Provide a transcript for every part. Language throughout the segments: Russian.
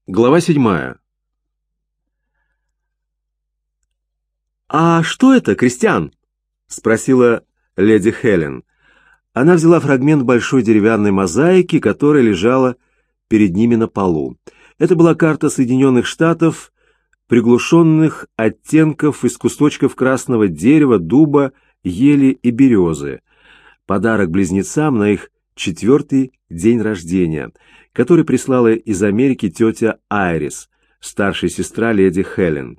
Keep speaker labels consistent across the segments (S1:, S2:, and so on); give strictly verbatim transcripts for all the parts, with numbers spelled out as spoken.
S1: Глава седьмая. «А что это, Кристиан?» — спросила леди Хелен. Она взяла фрагмент большой деревянной мозаики, которая лежала перед ними на полу. Это была карта Соединенных Штатов, приглушенных оттенков из кусочков красного дерева, дуба, ели и березы. Подарок близнецам на их четвертый день рождения, который прислала из Америки тетя Айрис, старшая сестра леди Хелен.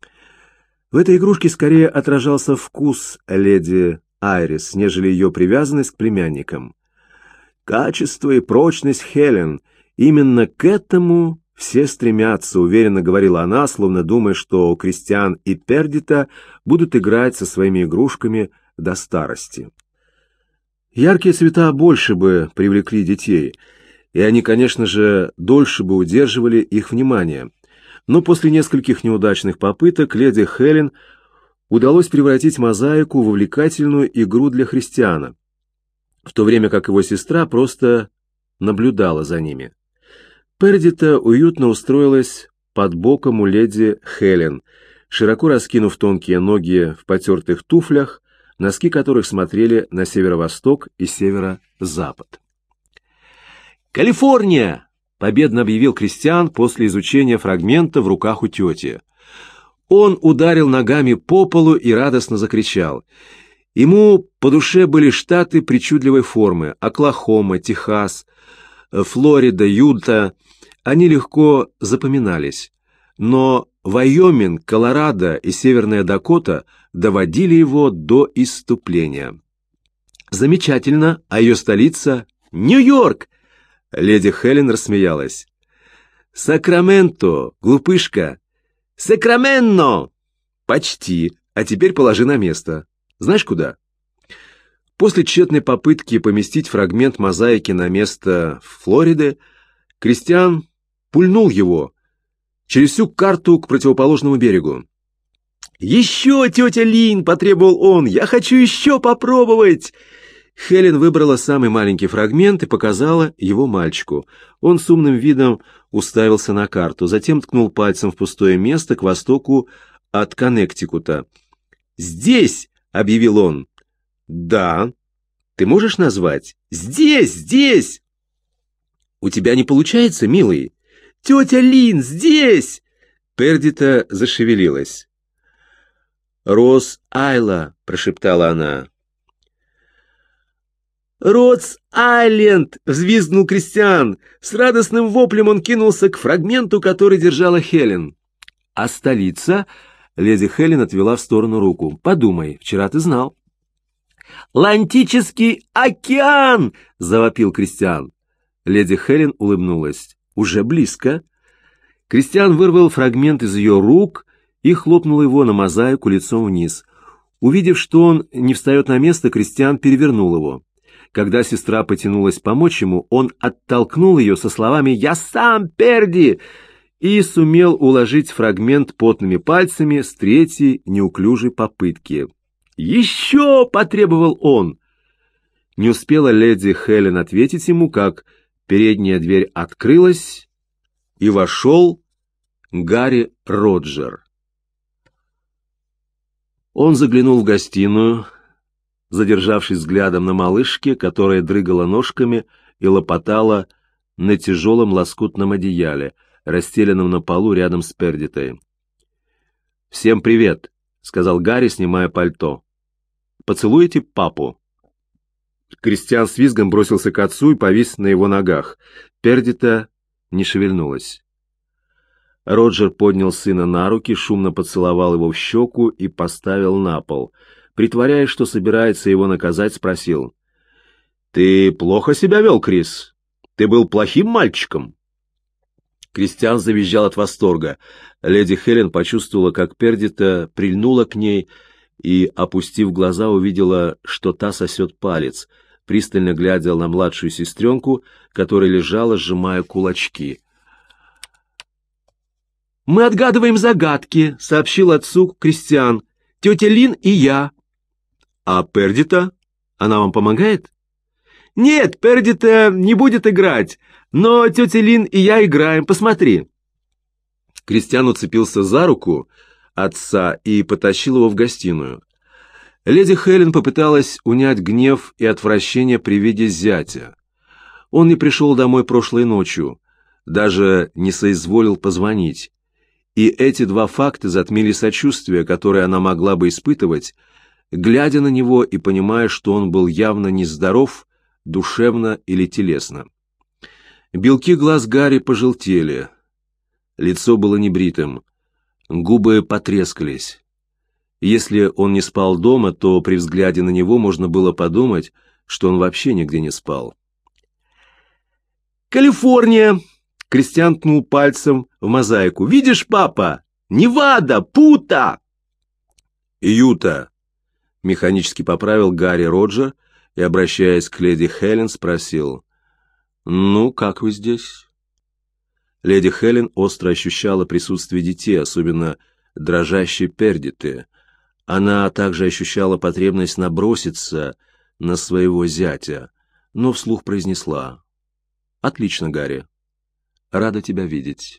S1: В этой игрушке скорее отражался вкус леди Айрис, нежели ее привязанность к племянникам. «Качество и прочность, Хелен, именно к этому все стремятся», — уверенно говорила она, словно думая, что Кристиан и Пердита будут играть со своими игрушками до старости. Яркие цвета больше бы привлекли детей, и они, конечно же, дольше бы удерживали их внимание. Но после нескольких неудачных попыток леди Хелен удалось превратить мозаику в увлекательную игру для Кристиана, в то время как его сестра просто наблюдала за ними. Пердита уютно устроилась под боком у леди Хелен, широко раскинув тонкие ноги в потертых туфлях, носки которых смотрели на северо-восток и северо-запад. «Калифорния!» — победно объявил Кристиан после изучения фрагмента в руках у тети. Он ударил ногами по полу и радостно закричал. Ему по душе были штаты причудливой формы: Оклахома, Техас, Флорида, Юта. Они легко запоминались. Но Вайоминг, Колорадо и Северная Дакота доводили его до исступления. «Замечательно, а ее столица — Нью-Йорк!» Леди Хелен рассмеялась. «Сакраменто, глупышка!» «Сакраменно!» «Почти, а теперь положи на место. Знаешь куда?» После тщетной попытки поместить фрагмент мозаики на место Флориды, Кристиан пульнул его через всю карту к противоположному берегу. «Еще, тетя Лин!» — потребовал он. «Я хочу еще попробовать!» Хелен выбрала самый маленький фрагмент и показала его мальчику. Он с умным видом уставился на карту, затем ткнул пальцем в пустое место к востоку от Коннектикута. «Здесь!» — объявил он. «Да. Ты можешь назвать?» «Здесь! Здесь!» «У тебя не получается, милый?» «Тетя Лин, здесь!» Пердита зашевелилась. «Рос-Айла!» — прошептала она. «Родс-Айленд!» — взвизгнул Кристиан. С радостным воплем он кинулся к фрагменту, который держала Хелен. «А столица?» — леди Хелен отвела в сторону руку. «Подумай, вчера ты знал». «Атлантический океан!» — завопил Кристиан. Леди Хелен улыбнулась. «Уже близко». Кристиан вырвал фрагмент из ее рук и хлопнул его на мозаику лицом вниз. Увидев, что он не встает на место, Кристиан перевернул его. Когда сестра потянулась помочь ему, он оттолкнул ее со словами «Я сам, Перди!» и сумел уложить фрагмент потными пальцами с третьей неуклюжей попытки. «Еще!» — потребовал он. Не успела леди Хелен ответить ему, как передняя дверь открылась, и вошел Гарри Роджер. Он заглянул в гостиную, задержавшись взглядом на малышке, которая дрыгала ножками и лопотала на тяжелом лоскутном одеяле, расстеленном на полу рядом с Пердитой. «Всем привет», — сказал Гарри, снимая пальто. «Поцелуете папу?» Кристиан с визгом бросился к отцу и повис на его ногах. Пердита не шевельнулась. Роджер поднял сына на руки, шумно поцеловал его в щеку и поставил на пол. Притворяясь, что собирается его наказать, спросил: «Ты плохо себя вел, Крис? Ты был плохим мальчиком?» Кристиан завизжал от восторга. Леди Хелен почувствовала, как Пердита прильнула к ней и, опустив глаза, увидела, что та сосет палец, пристально глядя на младшую сестренку, которая лежала, сжимая кулачки. «Мы отгадываем загадки», — сообщил отцу Кристиан. «Тетя Лин и я». «А Пердита? Она вам помогает?» «Нет, Пердита не будет играть, но тетя Лин и я играем, посмотри». Кристиан уцепился за руку отца и потащил его в гостиную. Леди Хелен попыталась унять гнев и отвращение при виде зятя. Он не пришел домой прошлой ночью, даже не соизволил позвонить. И эти два факта затмили сочувствие, которое она могла бы испытывать, глядя на него и понимая, что он был явно нездоров, душевно или телесно. Белки глаз Гарри пожелтели, лицо было небритым, губы потрескались. Если он не спал дома, то при взгляде на него можно было подумать, что он вообще нигде не спал. «Калифорния!» — Кристиан ткнул пальцем в мозаику. «Видишь, папа? Невада! Пута!» «Юта!» — механически поправил Гарри Роджер и, обращаясь к леди Хелен, спросил: «Ну, как вы здесь?» Леди Хелен остро ощущала присутствие детей, особенно дрожащей Пердиты. Она также ощущала потребность наброситься на своего зятя, но вслух произнесла: «Отлично, Гарри. Рада тебя видеть».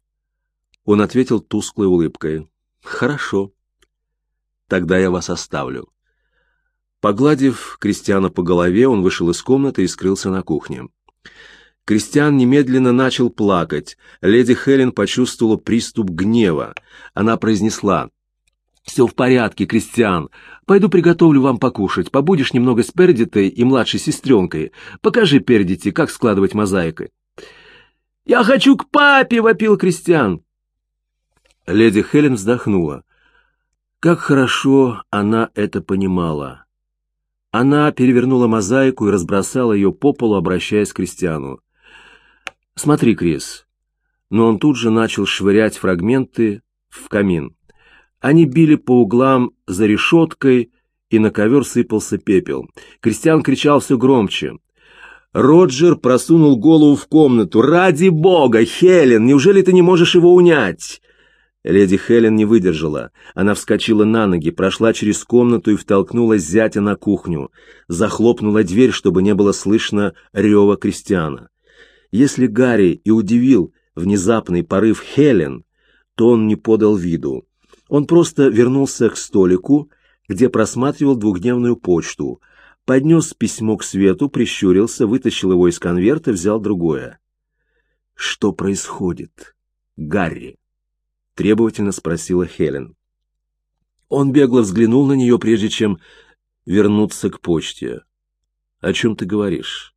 S1: Он ответил тусклой улыбкой: «Хорошо. Тогда я вас оставлю». Погладив Кристиана по голове, он вышел из комнаты и скрылся на кухне. Кристиан немедленно начал плакать. Леди Хелен почувствовала приступ гнева. Она произнесла: «Все в порядке, Кристиан. Пойду приготовлю вам покушать. Побудешь немного с Пердитой и младшей сестренкой. Покажи Пердите, как складывать мозаикой». «Я хочу к папе!» — вопил Кристиан. Леди Хелен вздохнула. Как хорошо она это понимала. Она перевернула мозаику и разбросала ее по полу, обращаясь к Кристиану. «Смотри, Крис». Но он тут же начал швырять фрагменты в камин. Они били по углам за решеткой, и на ковер сыпался пепел. Кристиан кричал все громче. Роджер просунул голову в комнату. «Ради бога, Хелен, неужели ты не можешь его унять?» Леди Хелен не выдержала. Она вскочила на ноги, прошла через комнату и втолкнула зятя на кухню. Захлопнула дверь, чтобы не было слышно рева Кристиана. Если Гарри и удивил внезапный порыв Хелен, то он не подал виду. Он просто вернулся к столику, где просматривал двухдневную почту, поднес письмо к свету, прищурился, вытащил его из конверта, взял другое. «Что происходит, Гарри?» — требовательно спросила Хелен. Он бегло взглянул на нее, прежде чем вернуться к почте. «О чем ты говоришь?»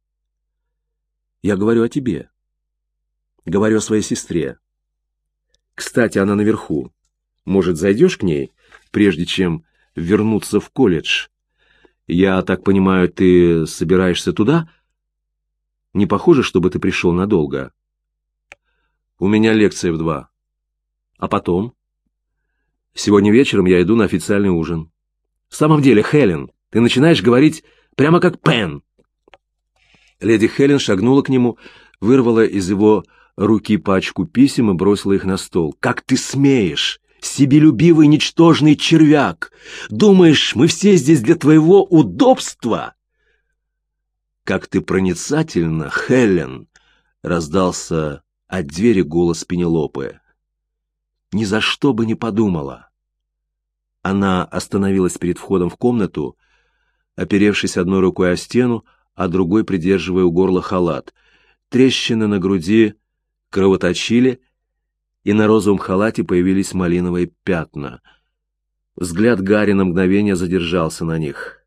S1: «Я говорю о тебе. Говорю о своей сестре. Кстати, она наверху. Может, зайдешь к ней, прежде чем вернуться в колледж? Я так понимаю, ты собираешься туда? Не похоже, чтобы ты пришел надолго. У меня лекция в два. А потом? Сегодня вечером я иду на официальный ужин. В самом деле, Хелен, ты начинаешь говорить прямо как Пен». Леди Хелен шагнула к нему, вырвала из его руки пачку писем и бросила их на стол. «Как ты смеешь, себелюбивый ничтожный червяк! Думаешь, мы все здесь для твоего удобства?» «Как ты проницательна, Хелен!» — раздался от двери голос Пенелопы. «Ни за что бы не подумала». Она остановилась перед входом в комнату, оперевшись одной рукой о стену, а другой придерживая у горла халат. Трещины на груди кровоточили, и на розовом халате появились малиновые пятна. Взгляд Гарри на мгновение задержался на них.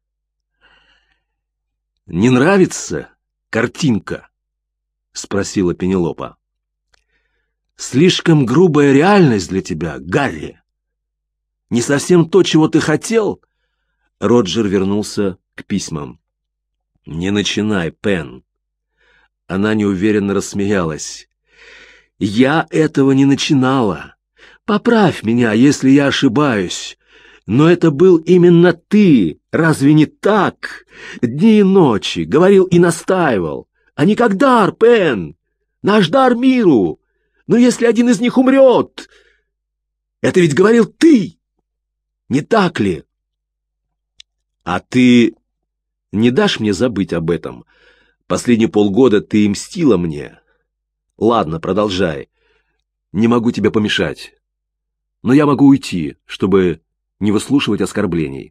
S1: «Не нравится картинка?» — спросила Пенелопа. «Слишком грубая реальность для тебя, Гарри. Не совсем то, чего ты хотел?» Роджер вернулся к письмам. «Не начинай, Пен». Она неуверенно рассмеялась. «Я этого не начинала. Поправь меня, если я ошибаюсь. Но это был именно ты, разве не так? Дни и ночи, говорил и настаивал. А не как дар, Пен, наш дар миру. Но если один из них умрет, это ведь говорил ты, не так ли? А ты не дашь мне забыть об этом? Последние полгода ты мстила мне. Ладно, продолжай. не могу тебе помешать, но я могу уйти, чтобы не выслушивать оскорблений».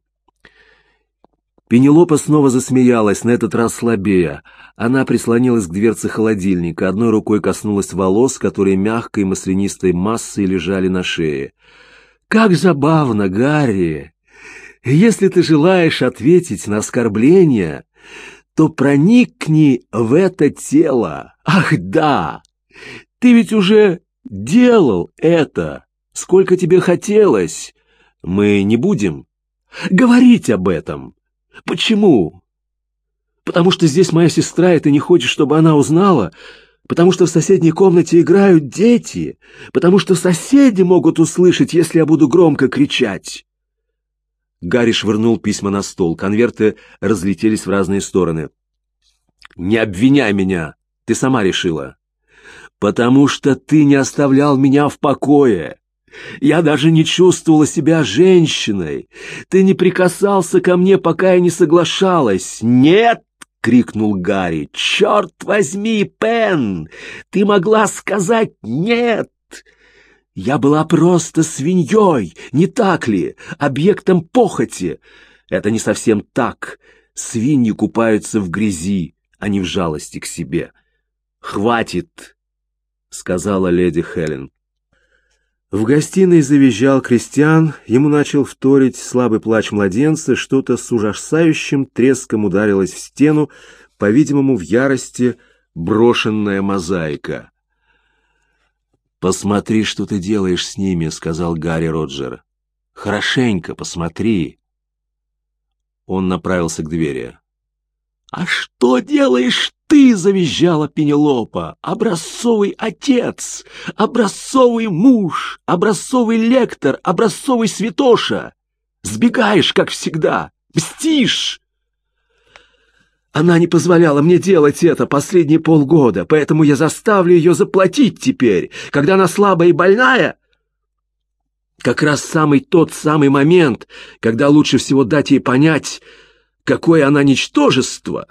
S1: Пенелопа снова засмеялась, на этот раз слабее. Она прислонилась к дверце холодильника, одной рукой коснулась волос, которые мягкой маслянистой массой лежали на шее. «Как забавно, Гарри! Если ты желаешь ответить на оскорбление, то проникни в это тело. Ах, да! Ты ведь уже делал это, сколько тебе хотелось. Мы не будем говорить об этом. Почему? Потому что здесь моя сестра, и ты не хочешь, чтобы она узнала? Потому что в соседней комнате играют дети? Потому что соседи могут услышать, если я буду громко кричать?» Гарри швырнул письма на стол. Конверты разлетелись в разные стороны. «Не обвиняй меня. Ты сама решила. Потому что ты не оставлял меня в покое. Я даже не чувствовала себя женщиной. Ты не прикасался ко мне, пока я не соглашалась. Нет!» — крикнул Гарри. «Черт возьми, Пен! Ты могла сказать «нет». Я была просто свиньей, не так ли? Объектом похоти. Это не совсем так. Свиньи купаются в грязи, а не в жалости к себе. «Хватит!» — сказала леди Хелен. В гостиной завизжал Кристиан, ему начал вторить слабый плач младенца, что-то с ужасающим треском ударилось в стену, по-видимому, в ярости брошенная мозаика. «Посмотри, что ты делаешь с ними», — сказал Гарри Роджер. «Хорошенько посмотри». Он направился к двери. «А что делаешь ты?» — завизжала Пенелопа. «Образцовый отец, образцовый муж, образцовый лектор, образцовый святоша. Сбегаешь, как всегда, мстишь!» «Она не позволяла мне делать это последние полгода, поэтому я заставлю ее заплатить теперь, когда она слабая и больная. Как раз самый тот самый момент, когда лучше всего дать ей понять, какое она ничтожество».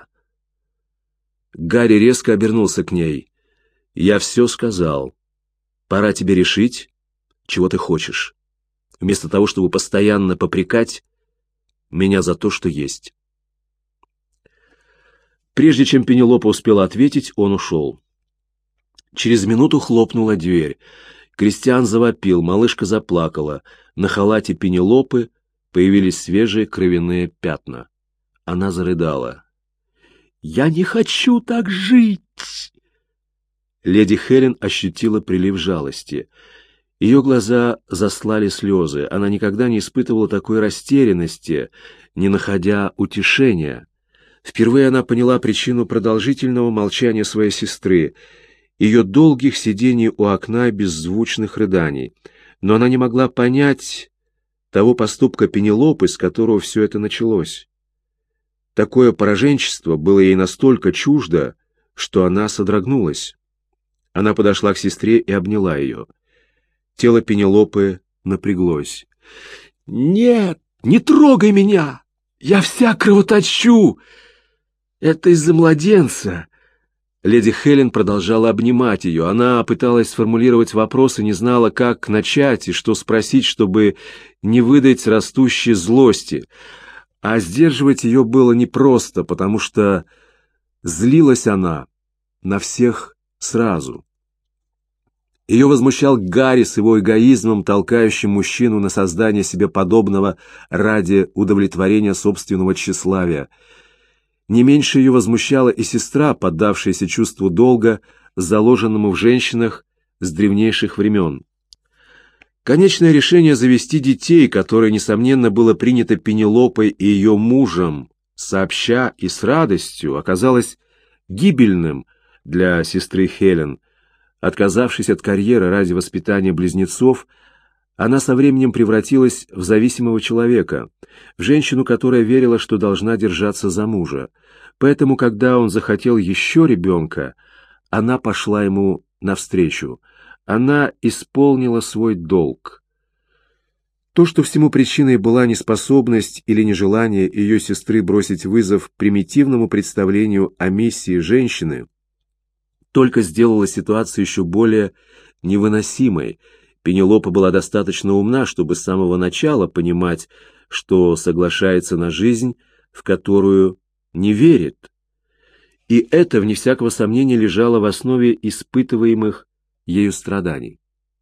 S1: Гарри резко обернулся к ней. «Я все сказал. Пора тебе решить, чего ты хочешь, вместо того, чтобы постоянно попрекать меня за то, что есть». Прежде чем Пенелопа успела ответить, он ушел. Через минуту хлопнула дверь. Кристиан завопил, малышка заплакала. На халате Пенелопы появились свежие кровяные пятна. Она зарыдала. «Я не хочу так жить!» Леди Хелен ощутила прилив жалости. Ее глаза заслали слезы. Она никогда не испытывала такой растерянности, не находя утешения. Впервые она поняла причину продолжительного молчания своей сестры, ее долгих сидений у окна и беззвучных рыданий. Но она не могла понять того поступка Пенелопы, с которого все это началось. Такое пораженчество было ей настолько чуждо, что она содрогнулась. Она подошла к сестре и обняла ее. Тело Пенелопы напряглось. «Нет, не трогай меня! Я вся кровоточу! Это из-за младенца!» Леди Хелен продолжала обнимать ее. Она пыталась сформулировать вопрос и не знала, как начать и что спросить, чтобы не выдать растущей злости. А сдерживать ее было непросто, потому что злилась она на всех сразу. Ее возмущал Гарри с его эгоизмом, толкающим мужчину на создание себе подобного ради удовлетворения собственного тщеславия. Не меньше ее возмущала и сестра, поддавшаяся чувству долга, заложенному в женщинах с древнейших времен. Конечное решение завести детей, которое, несомненно, было принято Пенелопой и ее мужем, сообща и с радостью, оказалось гибельным для сестры Хелен. Отказавшись от карьеры ради воспитания близнецов, она со временем превратилась в зависимого человека, в женщину, которая верила, что должна держаться за мужа. Поэтому, когда он захотел еще ребенка, она пошла ему навстречу. Она исполнила свой долг. То, что всему причиной была неспособность или нежелание ее сестры бросить вызов примитивному представлению о миссии женщины, только сделало ситуацию еще более невыносимой. Пенелопа была достаточно умна, чтобы с самого начала понимать, что соглашается на жизнь, в которую не верит. И это, вне всякого сомнения, лежало в основе испытываемых ею страданий.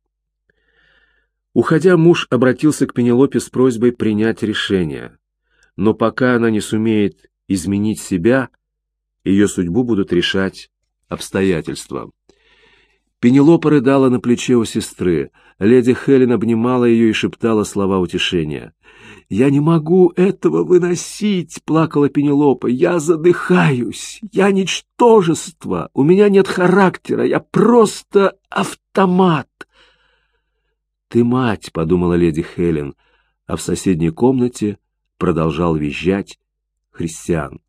S1: Уходя, муж обратился к Пенелопе с просьбой принять решение. Но пока она не сумеет изменить себя, ее судьбу будут решать обстоятельства. Пенелопа рыдала на плече у сестры. Леди Хелен обнимала ее и шептала слова утешения. «Я не могу этого выносить!» — плакала Пенелопа. «Я задыхаюсь! Я ничтожество! У меня нет характера! Я просто автомат!» «Ты мать!» — подумала леди Хелен, а в соседней комнате продолжал визжать Христиан.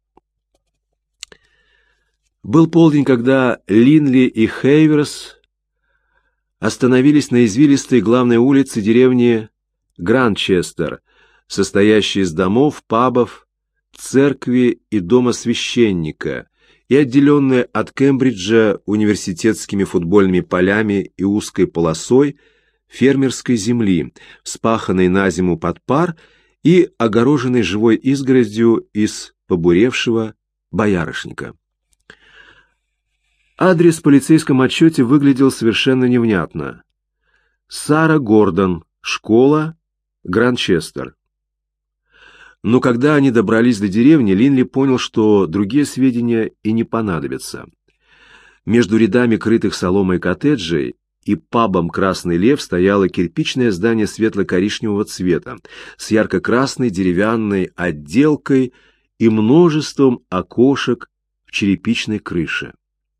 S1: Был полдень, когда Линли и Хейверс остановились на извилистой главной улице деревни Гранчестер, состоящей из домов, пабов, церкви и дома священника, и отделенной от Кембриджа университетскими футбольными полями и узкой полосой фермерской земли, вспаханной на зиму под пар и огороженной живой изгородью из побуревшего боярышника. Адрес в полицейском отчете выглядел совершенно невнятно. Сара Гордон, школа, Гранчестер. Но когда они добрались до деревни, Линли понял, что другие сведения и не понадобятся. Между рядами крытых соломой коттеджей и пабом «Красный лев» стояло кирпичное здание светло-коричневого цвета с ярко-красной деревянной отделкой и множеством окошек в черепичной крыше.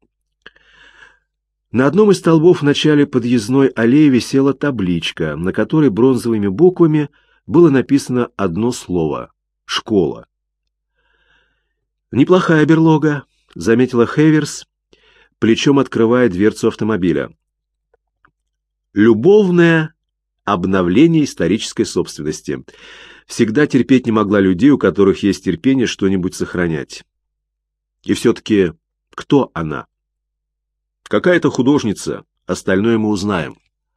S1: На одном из столбов в начале подъездной аллеи висела табличка, на которой бронзовыми буквами было написано одно слово — «Школа». «Неплохая берлога», — заметила Хейверс, плечом открывая дверцу автомобиля. «Любовное обновление исторической собственности. Всегда терпеть не могла людей, у которых есть терпение что-нибудь сохранять. И все-таки кто она?» «Какая-то художница, остальное мы узнаем».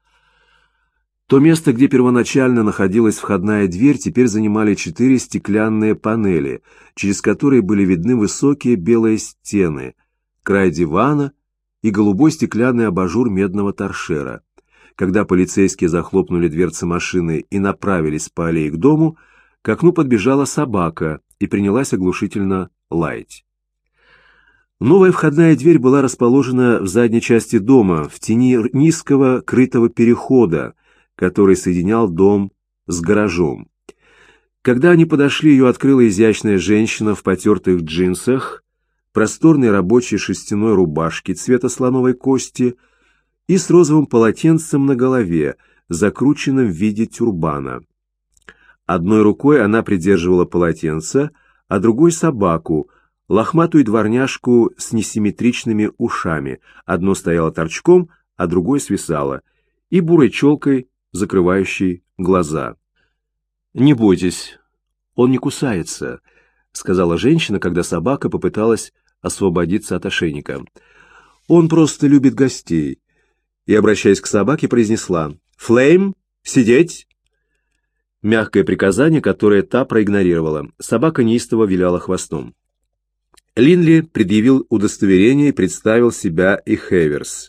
S1: То место, где первоначально находилась входная дверь, теперь занимали четыре стеклянные панели, через которые были видны высокие белые стены, край дивана и голубой стеклянный абажур медного торшера. Когда полицейские захлопнули дверцы машины и направились по аллее к дому, к окну подбежала собака и принялась оглушительно лаять. Новая входная дверь была расположена в задней части дома, в тени низкого крытого перехода, который соединял дом с гаражом. Когда они подошли, ее открыла изящная женщина в потертых джинсах, просторной рабочей шерстяной рубашке цвета слоновой кости и с розовым полотенцем на голове, закрученным в виде тюрбана. Одной рукой она придерживала полотенце, а другой — собаку, лохматую дворняжку с несимметричными ушами. Одно стояло торчком, а другое свисало, и бурой челкой, закрывающей глаза. «Не бойтесь, он не кусается», — сказала женщина, когда собака попыталась освободиться от ошейника. «Он просто любит гостей». И, обращаясь к собаке, произнесла: «Флейм, сидеть!» Мягкое приказание, которое та проигнорировала. Собака неистово виляла хвостом. Линли предъявил удостоверение и представил себя и Хейверс.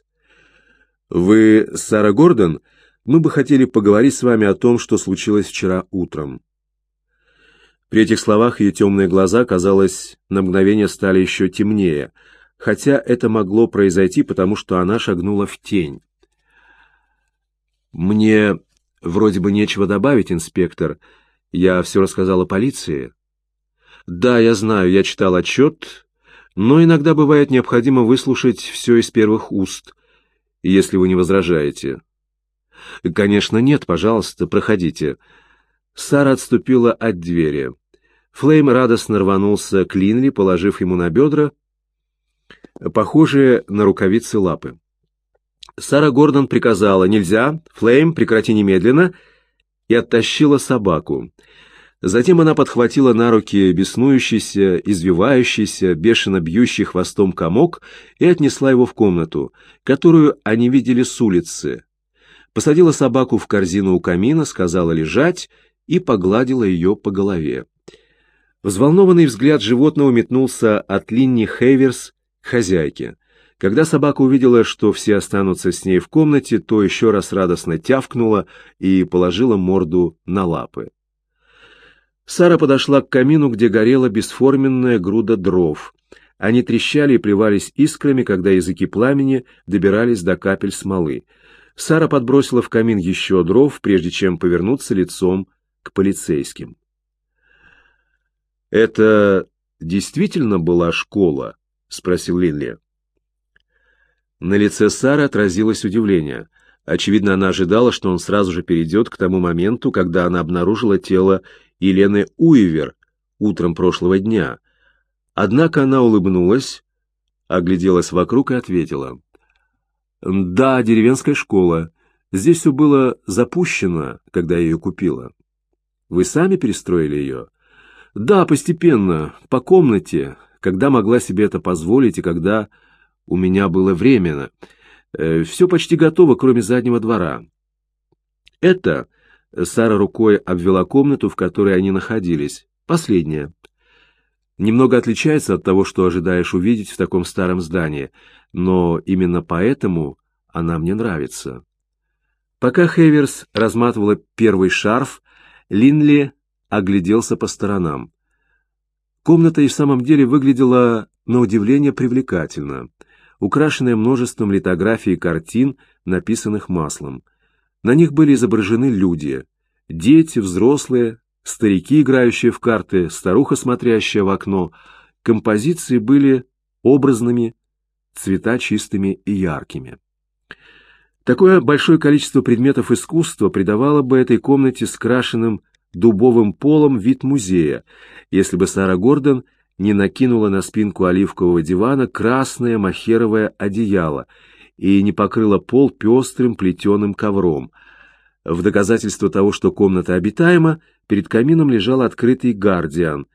S1: «Вы Сара Гордон? Мы бы хотели поговорить с вами о том, что случилось вчера утром». При этих словах ее темные глаза, казалось, на мгновение стали еще темнее, хотя это могло произойти, потому что она шагнула в тень. «Мне вроде бы нечего добавить, инспектор. Я все рассказала полиции». «Да, я знаю, я читал отчет, но иногда бывает необходимо выслушать все из первых уст, если вы не возражаете». «Конечно, нет, пожалуйста, проходите». Сара отступила от двери. Флейм радостно рванулся к Линли, положив ему на бедра похожие на рукавицы лапы. Сара Гордон приказала: «Нельзя, Флейм, прекрати немедленно», и оттащила собаку. Затем она подхватила на руки беснующийся, извивающийся, бешено бьющий хвостом комок и отнесла его в комнату, которую они видели с улицы, посадила собаку в корзину у камина, сказала лежать и погладила ее по голове. Взволнованный взгляд животного метнулся от Линни Хейверс к хозяйке. Когда собака увидела, что все останутся с ней в комнате, то еще раз радостно тявкнула и положила морду на лапы. Сара подошла к камину, где горела бесформенная груда дров. Они трещали и плевались искрами, когда языки пламени добирались до капель смолы. Сара подбросила в камин еще дров, прежде чем повернуться лицом к полицейским. «Это действительно была школа?» — спросил Линли. На лице Сары отразилось удивление. Очевидно, она ожидала, что он сразу же перейдет к тому моменту, когда она обнаружила тело Елены Уивер утром прошлого дня. Однако она улыбнулась, огляделась вокруг и ответила: «Да, деревенская школа. Здесь все было запущено, когда я ее купила». «Вы сами перестроили ее?» «Да, постепенно, по комнате, когда могла себе это позволить и когда у меня было время. Все почти готово, кроме заднего двора». «Это...» — Сара рукой обвела комнату, в которой они находились. «Последняя. Немного отличается от того, что ожидаешь увидеть в таком старом здании, но именно поэтому она мне нравится». Пока Хейверс разматывала первый шарф, Линли огляделся по сторонам. Комната и в самом деле выглядела, на удивление, привлекательно, украшенная множеством литографий и картин, написанных маслом. На них были изображены люди: дети, взрослые, старики, играющие в карты, старуха, смотрящая в окно. Композиции были образными, цвета чистыми и яркими. Такое большое количество предметов искусства придавало бы этой комнате с крашеным дубовым полом вид музея, если бы Сара Гордон не накинула на спинку оливкового дивана красное мохеровое одеяло и не покрыла пол пестрым плетеным ковром. В доказательство того, что комната обитаема, перед камином лежал открытый «Гардиан».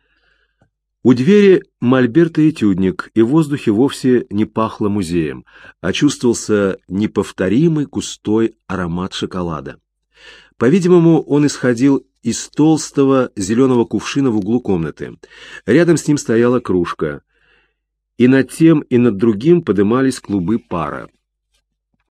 S1: У двери мольберт и этюдник, и в воздухе вовсе не пахло музеем, а чувствовался неповторимый густой аромат шоколада. По-видимому, он исходил из толстого зеленого кувшина в углу комнаты. Рядом с ним стояла кружка, и над тем и над другим подымались клубы пара.